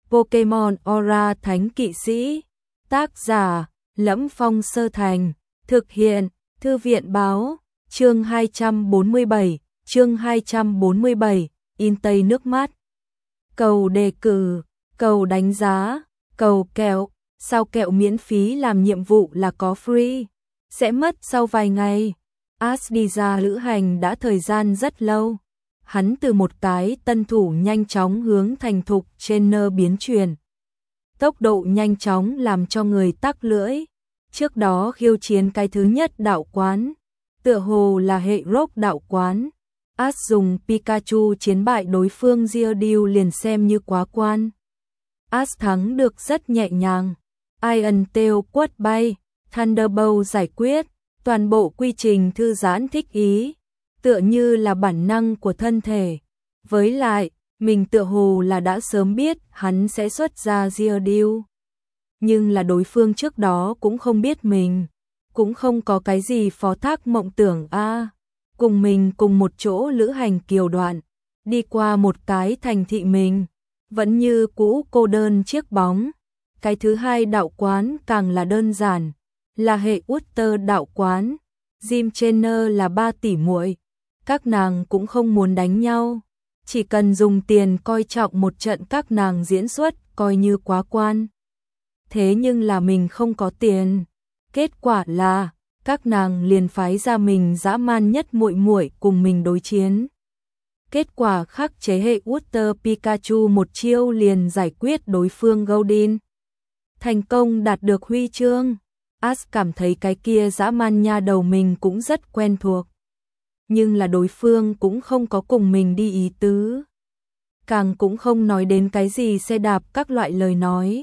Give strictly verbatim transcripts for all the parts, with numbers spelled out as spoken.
Pokemon Aura Thánh Kỵ Sĩ. Tác giả: Lẫm Phong Sơ Thành. Thực hiện: Thư viện báo. Chương hai trăm bốn mươi bảy, chương hai trăm bốn mươi bảy, in tây nước mắt. Cầu đề cử, cầu đánh giá, cầu kẹo, sao kẹo miễn phí làm nhiệm vụ là có free, sẽ mất sau vài ngày. Ash đi ra lữ hành đã thời gian rất lâu. Hắn từ một cái tân thủ nhanh chóng hướng thành thục trainer biến chuyển. Tốc độ nhanh chóng làm cho người tắc lưỡi. Trước đó khiêu chiến cái thứ nhất đạo quán, tựa hồ là hệ rock đạo quán. Ash dùng Pikachu chiến bại đối phương Geodude liền xem như quá quan. Ash thắng được rất nhẹ nhàng. Iron Tail quất bay, Thunderbolt giải quyết, toàn bộ quy trình thư giãn thích ý, tựa như là bản năng của thân thể. Với lại, mình tựa hồ là đã sớm biết hắn sẽ xuất ra Geodude. Nhưng là đối phương trước đó cũng không biết mình, cũng không có cái gì phó thác mộng tưởng a. À, cùng mình cùng một chỗ lữ hành kiều đoạn, đi qua một cái thành thị mình, vẫn như cũ cô đơn chiếc bóng. Cái thứ hai đạo quán càng là đơn giản, là hệ Utter đạo quán. Jim Trainer là ba tỷ muội, các nàng cũng không muốn đánh nhau, chỉ cần dùng tiền coi trọng một trận các nàng diễn xuất coi như quá quan. Thế nhưng là mình không có tiền, kết quả là các nàng liền phái ra mình dã man nhất muội muội cùng mình đối chiến. Kết quả khắc chế hệ Utter Pikachu một chiêu liền giải quyết đối phương Goldin, thành công đạt được huy chương. Ash cảm thấy cái kia dã man nha đầu mình cũng rất quen thuộc, nhưng là đối phương cũng không có cùng mình đi ý tứ, càng cũng không nói đến cái gì xe đạp các loại lời nói.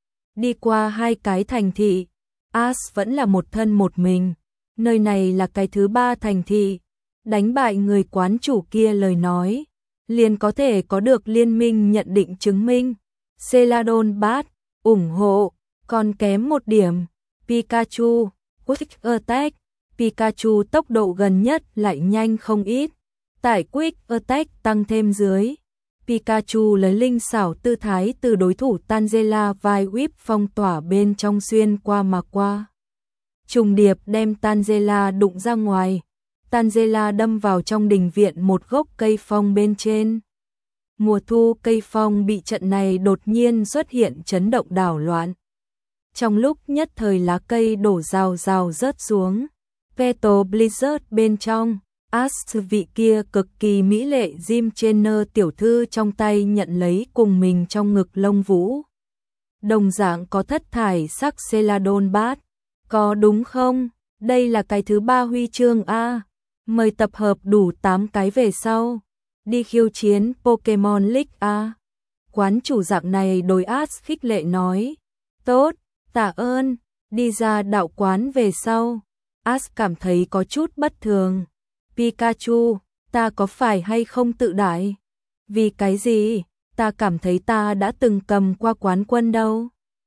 Đi qua hai cái thành thị, Ash vẫn là một thân một mình. Nơi này là cái thứ ba thành thị, đánh bại người quán chủ kia lời nói, liền có thể có được liên minh nhận định chứng minh. Celadon Bat, ủng hộ, còn kém một điểm. Pikachu, Quick Attack, Pikachu tốc độ gần nhất lại nhanh không ít. Tại Quick Attack tăng thêm dưới, Pikachu lấy linh xảo tư thái từ đối thủ Tangela vai whip phong tỏa bên trong xuyên qua mà qua. Trùng điệp đem Tangela đụng ra ngoài. Tangela đâm vào trong đình viện một gốc cây phong bên trên. Mùa thu cây phong bị trận này đột nhiên xuất hiện chấn động đảo loạn. Trong lúc nhất thời lá cây đổ rào rào rớt xuống. Petal Blizzard bên trong, Ash vị kia cực kỳ mỹ lệ Jim Trainer tiểu thư trong tay nhận lấy cùng mình trong ngực lông vũ. Đồng dạng có thất thải sắc Celadon Bat. Có đúng không? Đây là cái thứ ba huy chương a. Mời tập hợp đủ tám cái về sau. Đi khiêu chiến Pokemon League a. Quán chủ dạng này đối Ash khích lệ nói. Tốt, tạ ơn. Đi ra đạo quán về sau, Ash cảm thấy có chút bất thường. Pikachu, ta có phải hay không tự đại? Vì cái gì? Ta cảm thấy ta đã từng cầm qua quán quân đâu.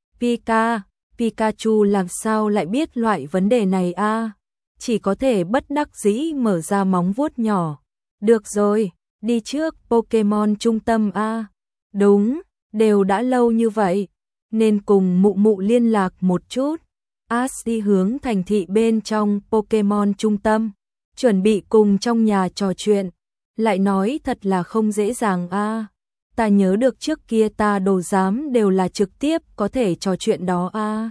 Pika, Pikachu làm sao lại biết loại vấn đề này a? À? Chỉ có thể bất đắc dĩ mở ra móng vuốt nhỏ. Được rồi, đi trước Pokemon trung tâm a. À? Đúng, đều đã lâu như vậy, nên cùng mụ mụ liên lạc một chút. Ash đi hướng thành thị bên trong Pokemon trung tâm, chuẩn bị cùng trong nhà trò chuyện. Lại nói thật là không dễ dàng a. À. Ta nhớ được trước kia ta đồ giám đều là trực tiếp có thể trò chuyện đó a. À.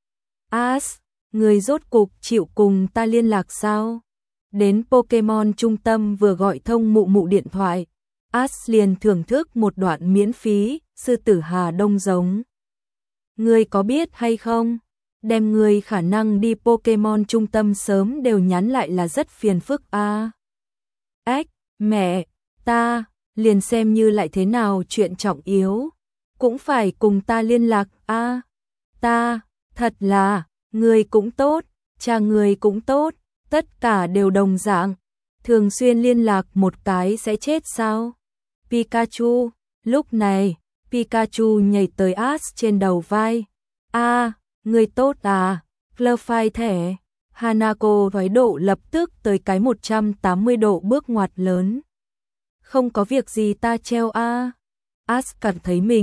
Ash, người rốt cục chịu cùng ta liên lạc sao? Đến Pokemon trung tâm vừa gọi thông mụ mụ điện thoại, Ash liền thưởng thức một đoạn miễn phí, sư tử Hà Đông giống. Ngươi có biết hay không? Đem người khả năng đi Pokemon trung tâm sớm đều nhắn lại là rất phiền phức a. À. Ếch, mẹ, ta, liền xem như lại thế nào chuyện trọng yếu, cũng phải cùng ta liên lạc a. À. Ta, thật là, người cũng tốt, cha người cũng tốt, tất cả đều đồng dạng, thường xuyên liên lạc một cái sẽ chết sao? Pikachu, lúc này, Pikachu nhảy tới Ash trên đầu vai. A, à, người tốt à, Clefairy thẻ. Hanako thoái độ lập tức tới cái một trăm tám mươi độ bước ngoặt lớn. Không có việc gì ta treo a. À. Ash cảm thấy mình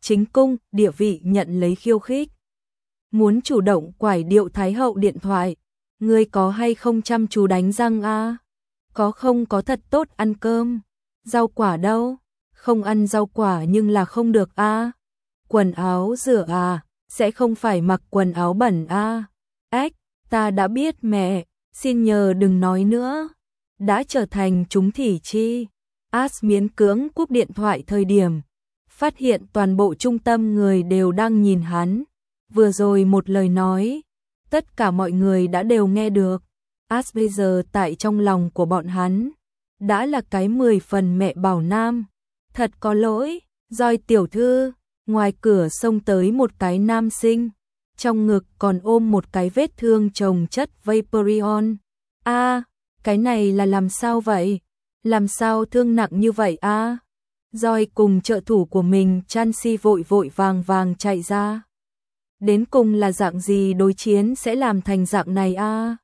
chính cung, địa vị nhận lấy khiêu khích. Muốn chủ động quải điệu Thái hậu điện thoại, ngươi có hay không chăm chú đánh răng a? Có không có thật tốt ăn cơm? Rau quả đâu? Không ăn rau quả nhưng là không được a. Quần áo rửa à, sẽ không phải mặc quần áo bẩn a. Ếch, ta đã biết mẹ, xin nhờ đừng nói nữa. Đã trở thành chúng thị chi. As miễn cưỡng cúp điện thoại thời điểm, phát hiện toàn bộ trung tâm người đều đang nhìn hắn. Vừa rồi một lời nói, tất cả mọi người đã đều nghe được. As bây giờ tại trong lòng của bọn hắn, đã là cái mười phần mẹ bảo nam. Thật có lỗi, Doi tiểu thư, ngoài cửa xông tới một cái nam sinh, trong ngực còn ôm một cái vết thương chồng chất Vaporeon. A, cái này là làm sao vậy? Làm sao thương nặng như vậy a? À? Doi cùng trợ thủ của mình Chansi vội vội vàng vàng chạy ra. Đến cùng là dạng gì đối chiến sẽ làm thành dạng này a? À?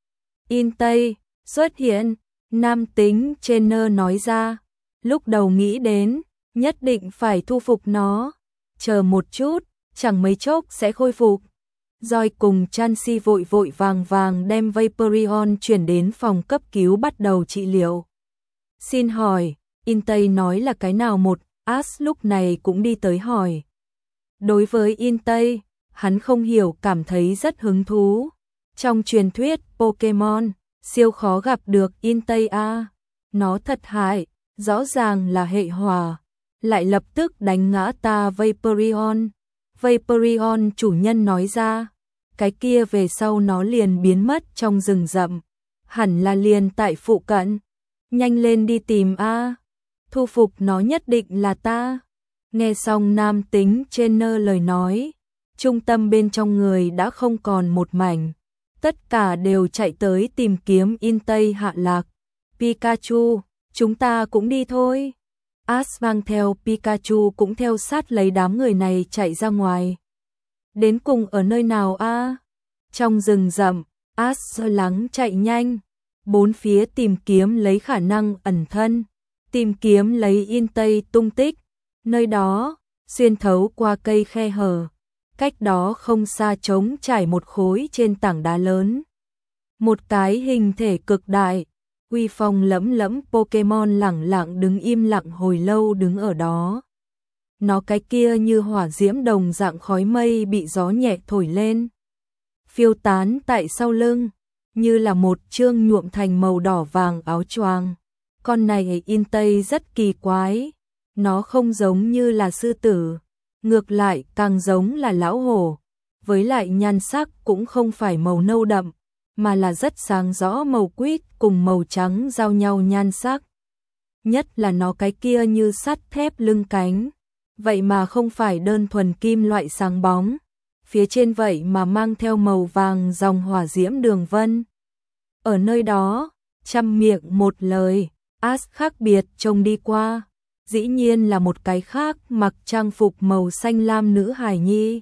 In Tây xuất hiện, nam tính trainer nói ra, lúc đầu nghĩ đến, nhất định phải thu phục nó, chờ một chút, chẳng mấy chốc sẽ khôi phục. Doi cùng Chansi vội vội vàng vàng đem Vaporeon chuyển đến phòng cấp cứu bắt đầu trị liệu. Xin hỏi, In Tây nói là cái nào một, As lúc này cũng đi tới hỏi. Đối với In Tây, hắn không hiểu cảm thấy rất hứng thú. Trong truyền thuyết Pokemon, siêu khó gặp được In Tây a. Nó thật hại, rõ ràng là hệ hỏa, lại lập tức đánh ngã ta Vaporeon. Vaporeon chủ nhân nói ra, cái kia về sau nó liền biến mất trong rừng rậm, hẳn là liền tại phụ cận. Nhanh lên đi tìm a, thu phục nó nhất định là ta. Nghe xong nam tính trainer lời nói, trung tâm bên trong người đã không còn một mảnh, tất cả đều chạy tới tìm kiếm In Tây hạ lạc. Pikachu, chúng ta cũng đi thôi. As mang theo Pikachu cũng theo sát lấy đám người này chạy ra ngoài. Đến cùng ở nơi nào a? Trong rừng rậm, As lo lắng chạy nhanh, bốn phía tìm kiếm lấy khả năng ẩn thân, tìm kiếm lấy In Tây tung tích. Nơi đó, xuyên thấu qua cây khe hở, cách đó không xa trống trải một khối trên tảng đá lớn. Một cái hình thể cực đại, uy phong lẫm lẫm Pokemon lẳng lặng đứng im lặng hồi lâu đứng ở đó. Nó cái kia như hỏa diễm đồng dạng khói mây bị gió nhẹ thổi lên, phiêu tán tại sau lưng, như là một chương nhuộm thành màu đỏ vàng áo choàng. Con này In Tây rất kỳ quái, nó không giống như là sư tử, ngược lại càng giống là lão hổ, với lại nhan sắc cũng không phải màu nâu đậm, mà là rất sáng rõ màu quýt cùng màu trắng giao nhau nhan sắc. Nhất là nó cái kia như sắt thép lưng cánh, vậy mà không phải đơn thuần kim loại sáng bóng, phía trên vậy mà mang theo màu vàng dòng hỏa diễm đường vân. Ở nơi đó, trăm miệng một lời, As khác biệt trông đi qua, dĩ nhiên là một cái khác mặc trang phục màu xanh lam nữ hài nhi.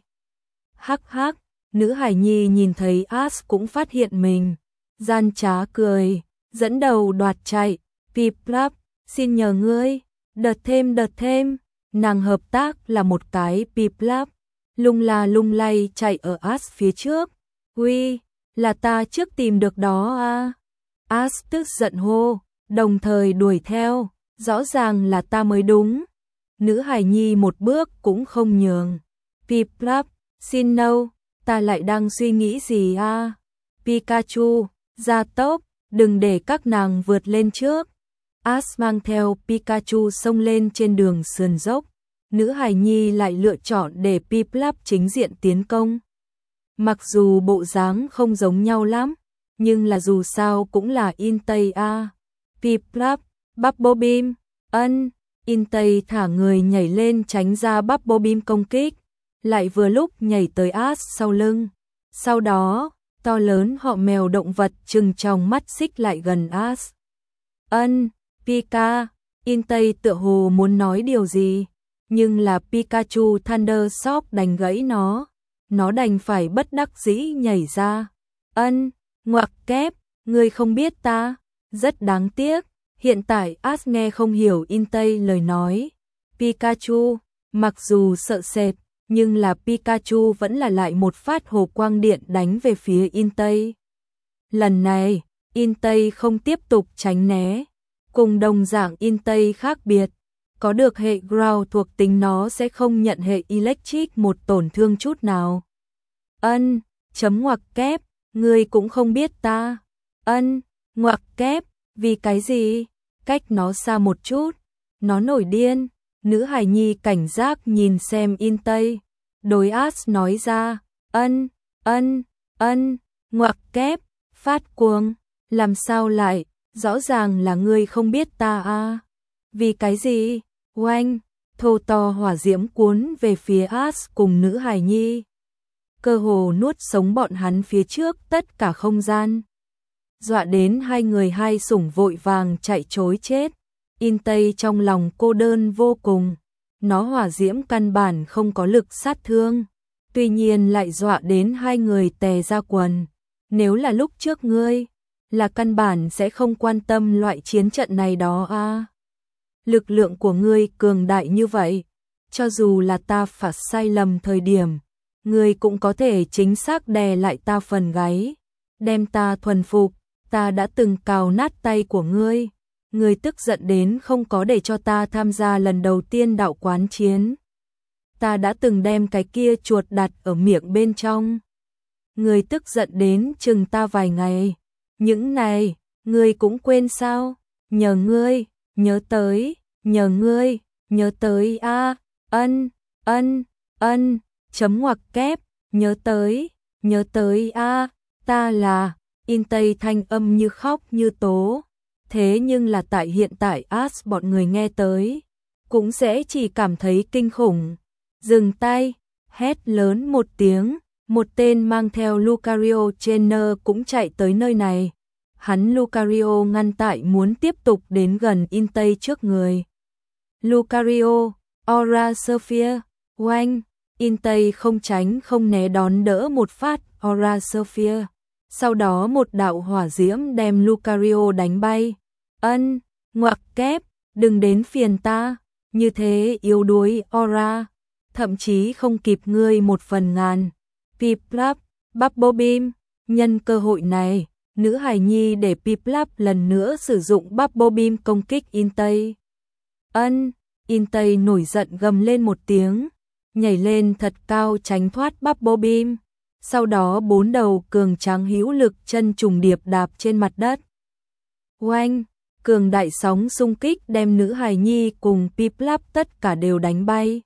Hắc hắc, nữ hài nhi nhìn thấy As cũng phát hiện mình, gian trá cười, dẫn đầu đoạt chạy. Piplup, xin nhờ ngươi, đợt thêm đợt thêm, nàng hợp tác là một cái Piplup, lung la lung lay chạy ở As phía trước. Uy, là ta trước tìm được đó à? As tức giận hô, đồng thời đuổi theo, rõ ràng là ta mới đúng. Nữ hài nhi một bước cũng không nhường. Piplup, xin no, ta lại đang suy nghĩ gì à? Pikachu, ra tốc, đừng để các nàng vượt lên trước. As mang theo Pikachu xông lên trên đường sườn dốc, nữ hài nhi lại lựa chọn để Piplup chính diện tiến công. Mặc dù bộ dáng không giống nhau lắm, nhưng là dù sao cũng là In Tây a. Piplup, Bubble Beam, ân, In Tây thả người nhảy lên tránh ra Bubble Beam công kích, lại vừa lúc nhảy tới As sau lưng. Sau đó, to lớn họ mèo động vật trừng tròng mắt xích lại gần As. Ân, Pika, In Tây tựa hồ muốn nói điều gì, nhưng là Pikachu Thunder Shock đánh gãy nó, nó đành phải bất đắc dĩ nhảy ra. Ân, ngoặc kép, ngươi không biết ta, rất đáng tiếc. Hiện tại As nghe không hiểu In Tây lời nói. Pikachu, Mặc dù sợ sệt, nhưng là Pikachu vẫn là lại một phát hồ quang điện đánh về phía Intei. Lần này, Intei không tiếp tục tránh né. Cùng đồng dạng Intei khác biệt, có được hệ Ground thuộc tính nó sẽ không nhận hệ Electric một tổn thương chút nào. Ân, chấm ngoặc kép, ngươi cũng không biết ta. Ân, ngoặc kép, vì cái gì? Cách nó xa một chút. Nó nổi điên. Nữ hài nhi cảnh giác nhìn xem Intei. Đối As nói ra, ân, ân, ân, ngoặc kép, phát cuồng. Làm sao lại, rõ ràng là ngươi không biết ta à? Vì cái gì? Oanh, thô to hỏa diễm cuốn về phía As cùng nữ hài nhi. Cơ hồ nuốt sống bọn hắn phía trước tất cả không gian. Dọa đến hai người hai sủng vội vàng chạy trối chết. Intei trong lòng cô đơn vô cùng. Nó hỏa diễm căn bản không có lực sát thương. Tuy nhiên lại dọa đến hai người tè ra quần. Nếu là lúc trước ngươi, là căn bản sẽ không quan tâm loại chiến trận này đó à. Lực lượng của ngươi cường đại như vậy. Cho dù là ta phạt sai lầm thời điểm, ngươi cũng có thể chính xác đè lại ta phần gáy. Đem ta thuần phục, ta đã từng cào nát tay của ngươi. Ngươi tức giận đến không có để cho ta tham gia lần đầu tiên đạo quán chiến. Ta đã từng đem cái kia chuột đặt ở miệng bên trong. Ngươi tức giận đến chừng ta vài ngày. Những này, ngươi cũng quên sao? Nhờ ngươi, nhớ tới, nhờ ngươi, nhớ tới a, ân, ân, ân, chấm ngoặc kép, nhớ tới, nhớ tới a, ta là, Intei thanh âm như khóc như tố. Thế nhưng là tại hiện tại As bọn người nghe tới, cũng sẽ chỉ cảm thấy kinh khủng. Dừng tay, hét lớn một tiếng, một tên mang theo Lucario Trainer cũng chạy tới nơi này. Hắn Lucario ngăn tại muốn tiếp tục đến gần Intei trước người. Lucario, Aura Sphere, oanh, Intei không tránh không né đón đỡ một phát Aura Sphere. Sau đó một đạo hỏa diễm đem Lucario đánh bay. Ân, ngoặc kép, đừng đến phiền ta, như thế yếu đuối Aura, thậm chí không kịp ngươi một phần ngàn. Piplap, Bubble Beam, nhân cơ hội này, nữ hài nhi để Piplap lần nữa sử dụng Bubble Beam công kích Intei. Ân, Intei nổi giận gầm lên một tiếng, nhảy lên thật cao tránh thoát Bubble Beam. Sau đó bốn đầu cường tráng hữu lực chân trùng điệp đạp trên mặt đất. Oanh, cường đại sóng xung kích đem nữ hài nhi cùng Piplap tất cả đều đánh bay.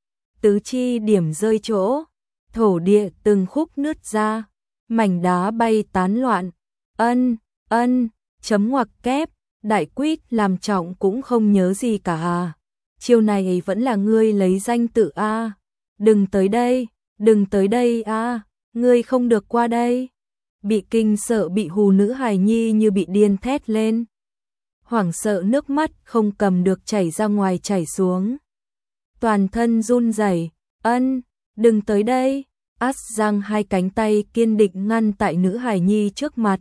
Tứ chi điểm rơi chỗ, thổ địa từng khúc nứt ra, mảnh đá bay tán loạn. Ân, ân, chấm ngoặc kép, đại quýt làm trọng cũng không nhớ gì cả à. Chiêu này vẫn là ngươi lấy danh tự a. Đừng tới đây, đừng tới đây a. Ngươi không được qua đây. Bị kinh sợ bị hù nữ hài nhi như bị điên thét lên. Hoảng sợ nước mắt không cầm được chảy ra ngoài chảy xuống. Toàn thân run rẩy. Ân, đừng tới đây. As giang hai cánh tay kiên định ngăn tại nữ hài nhi trước mặt.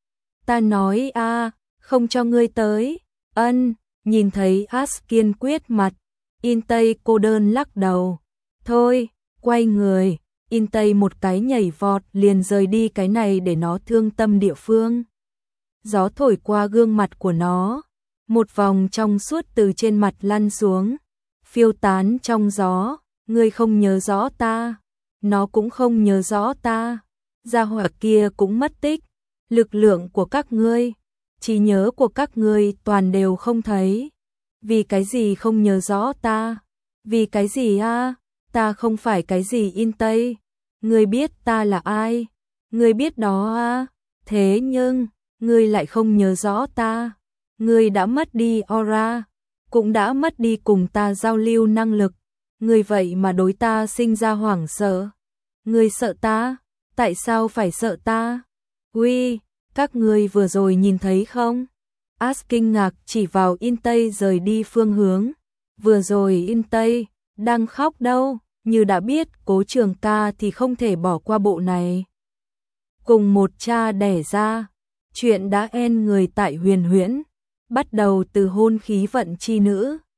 Ta nói a, không cho ngươi tới. Ân, nhìn thấy As kiên quyết mặt, Intei cô đơn lắc đầu. Thôi, quay người. Intei một cái nhảy vọt liền rời đi cái này để nó thương tâm địa phương. Gió thổi qua gương mặt của nó, một vòng trong suốt từ trên mặt lăn xuống, phiêu tán trong gió. Ngươi không nhớ rõ ta, nó cũng không nhớ rõ ta, gia hỏa kia cũng mất tích. Lực lượng của các ngươi, trí nhớ của các ngươi toàn đều không thấy. Vì cái gì không nhớ rõ ta? Vì cái gì a? Ta không phải cái gì Intei. Ngươi biết ta là ai? Ngươi biết đó à? Thế nhưng, ngươi lại không nhớ rõ ta. Ngươi đã mất đi aura, cũng đã mất đi cùng ta giao lưu năng lực. Ngươi vậy mà đối ta sinh ra hoảng sợ. Ngươi sợ ta? Tại sao phải sợ ta? Uy, các ngươi vừa rồi nhìn thấy không? As kinh ngạc chỉ vào Intei rời đi phương hướng. Vừa rồi Intei đang khóc đâu? Như đã biết Cố Trường Ca thì không thể bỏ qua bộ này. Cùng một cha đẻ ra, chuyện đã en người tại Huyền Huyễn, bắt đầu từ hôn khí vận chi nữ.